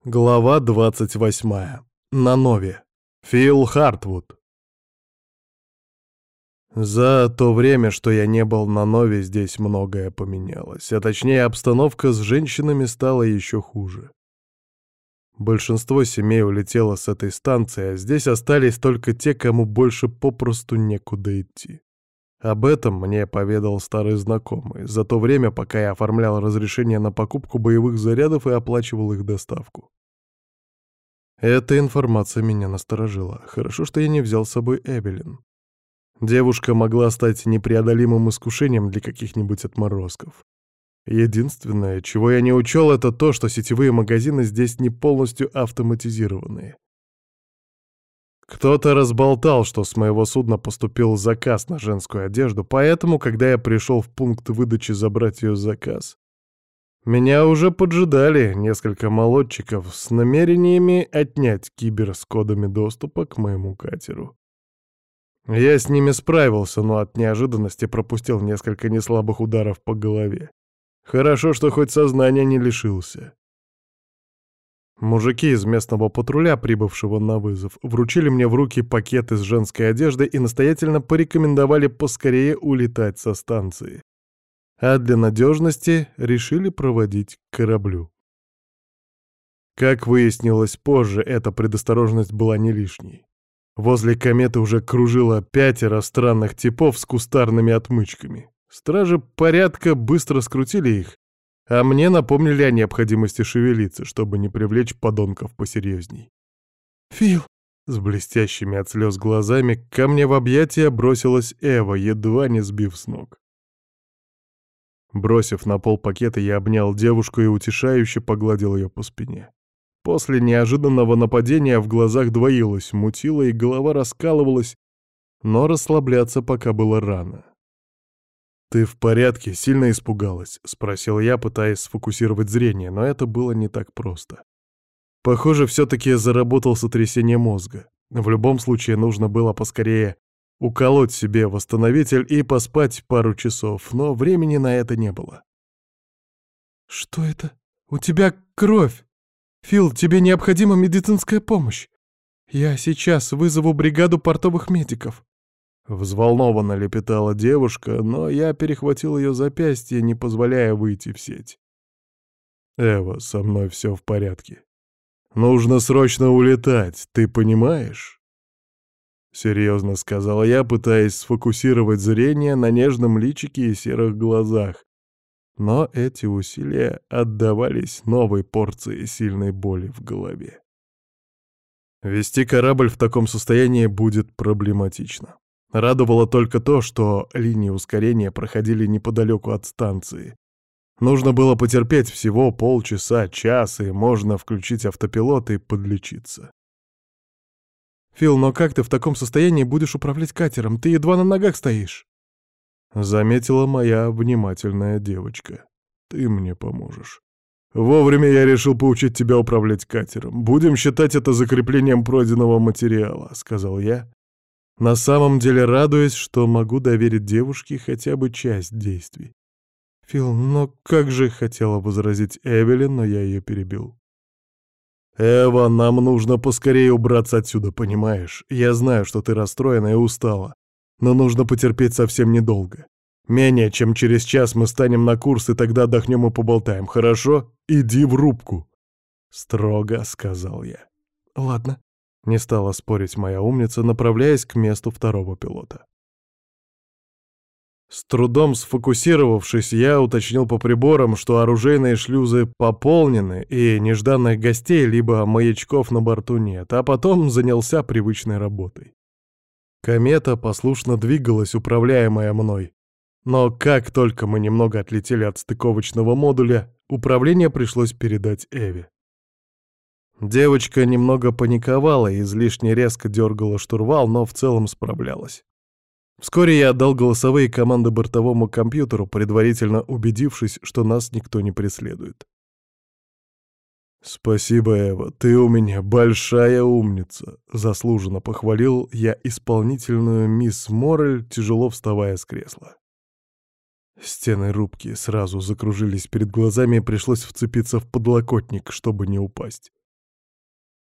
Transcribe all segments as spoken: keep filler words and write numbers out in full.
Глава двадцать восьмая. На Нове. Фил Хартвуд. За то время, что я не был на Нове, здесь многое поменялось, а точнее обстановка с женщинами стала еще хуже. Большинство семей улетело с этой станции, а здесь остались только те, кому больше попросту некуда идти. Об этом мне поведал старый знакомый за то время, пока я оформлял разрешение на покупку боевых зарядов и оплачивал их доставку. Эта информация меня насторожила. Хорошо, что я не взял с собой Эвелин. Девушка могла стать непреодолимым искушением для каких-нибудь отморозков. Единственное, чего я не учел, это то, что сетевые магазины здесь не полностью автоматизированные. Кто-то разболтал, что с моего судна поступил заказ на женскую одежду, поэтому, когда я пришел в пункт выдачи забрать ее заказ, меня уже поджидали несколько молодчиков с намерениями отнять кибер с кодами доступа к моему катеру. Я с ними справился, но от неожиданности пропустил несколько неслабых ударов по голове. Хорошо, что хоть сознания не лишился. Мужики из местного патруля, прибывшего на вызов, вручили мне в руки пакеты с женской одеждой и настоятельно порекомендовали поскорее улетать со станции. А для надежности решили проводить к кораблю. Как выяснилось позже, эта предосторожность была не лишней. Возле кометы уже кружило пятеро странных типов с кустарными отмычками. Стражи порядка быстро скрутили их, а мне напомнили о необходимости шевелиться, чтобы не привлечь подонков посерьезней. «Фил!» — с блестящими от слез глазами ко мне в объятия бросилась Эва, едва не сбив с ног. Бросив на пол пакеты, я обнял девушку и утешающе погладил ее по спине. После неожиданного нападения в глазах двоилось, мутило и голова раскалывалась, но расслабляться пока было рано. «Ты в порядке? Сильно испугалась?» — спросил я, пытаясь сфокусировать зрение, но это было не так просто. Похоже, все-таки заработал сотрясение мозга. В любом случае нужно было поскорее уколоть себе восстановитель и поспать пару часов, но времени на это не было. «Что это? У тебя кровь! Фил, тебе необходима медицинская помощь! Я сейчас вызову бригаду портовых медиков!» Взволнованно лепетала девушка, но я перехватил ее запястье, не позволяя выйти в сеть. «Эва, со мной все в порядке. Нужно срочно улетать, ты понимаешь?» Серьезно сказал я, пытаясь сфокусировать зрение на нежном личике и серых глазах. Но эти усилия отдавались новой порцией сильной боли в голове. Вести корабль в таком состоянии будет проблематично. Радовало только то, что линии ускорения проходили неподалеку от станции. Нужно было потерпеть всего полчаса, час, и можно включить автопилот и подлечиться. «Фил, но как ты в таком состоянии будешь управлять катером? Ты едва на ногах стоишь!» Заметила моя внимательная девочка. «Ты мне поможешь. Вовремя я решил поучить тебя управлять катером. Будем считать это закреплением пройденного материала», — сказал я, на самом деле радуясь, что могу доверить девушке хотя бы часть действий. «Фил, но как же...» — хотела возразить Эвелин, но я ее перебил. «Эва, нам нужно поскорее убраться отсюда, понимаешь? Я знаю, что ты расстроена и устала, но нужно потерпеть совсем недолго. Менее чем через час мы станем на курс, и тогда отдохнем и поболтаем, хорошо? Иди в рубку!» Строго сказал я. «Ладно», — не стала спорить моя умница, направляясь к месту второго пилота. С трудом сфокусировавшись, я уточнил по приборам, что оружейные шлюзы пополнены, и нежданных гостей либо маячков на борту нет, а потом занялся привычной работой. Комета послушно двигалась, управляемая мной. Но как только мы немного отлетели от стыковочного модуля, управление пришлось передать Эве. Девочка немного паниковала и излишне резко дергала штурвал, но в целом справлялась. Вскоре я отдал голосовые команды бортовому компьютеру, предварительно убедившись, что нас никто не преследует. «Спасибо, Эва, ты у меня большая умница», — заслуженно похвалил я исполнительную мисс Моррель, тяжело вставая с кресла. Стены рубки сразу закружились перед глазами, и пришлось вцепиться в подлокотник, чтобы не упасть.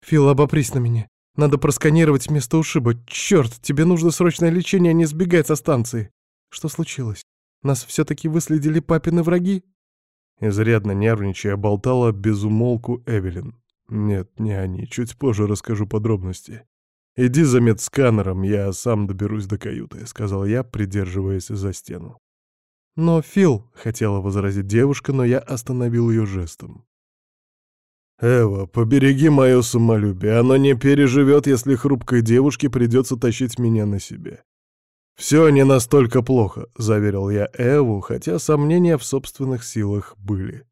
«Фил, обопрись на меня. Надо просканировать место ушиба. Черт, тебе нужно срочное лечение, а не сбегать со станции. Что случилось? Нас все-таки выследили папины враги?» Изрядно нервничая, болтала безумолку Эвелин. «Нет, не они. Чуть позже расскажу подробности. Иди за медсканером, я сам доберусь до каюты», — сказал я, придерживаясь за стену. «Но, Фил», — хотела возразить девушка, но я остановил ее жестом. «Эва, побереги мое самолюбие. Оно не переживет, если хрупкой девушке придется тащить меня на себе. Все не настолько плохо», — заверил я Эву, хотя сомнения в собственных силах были.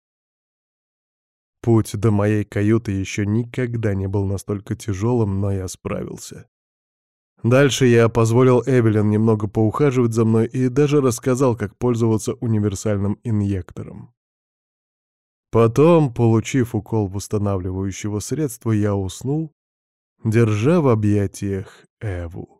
Путь до моей каюты еще никогда не был настолько тяжелым, но я справился. Дальше я позволил Эвелин немного поухаживать за мной и даже рассказал, как пользоваться универсальным инъектором. Потом, получив укол восстанавливающего средства, я уснул, держа в объятиях Эву.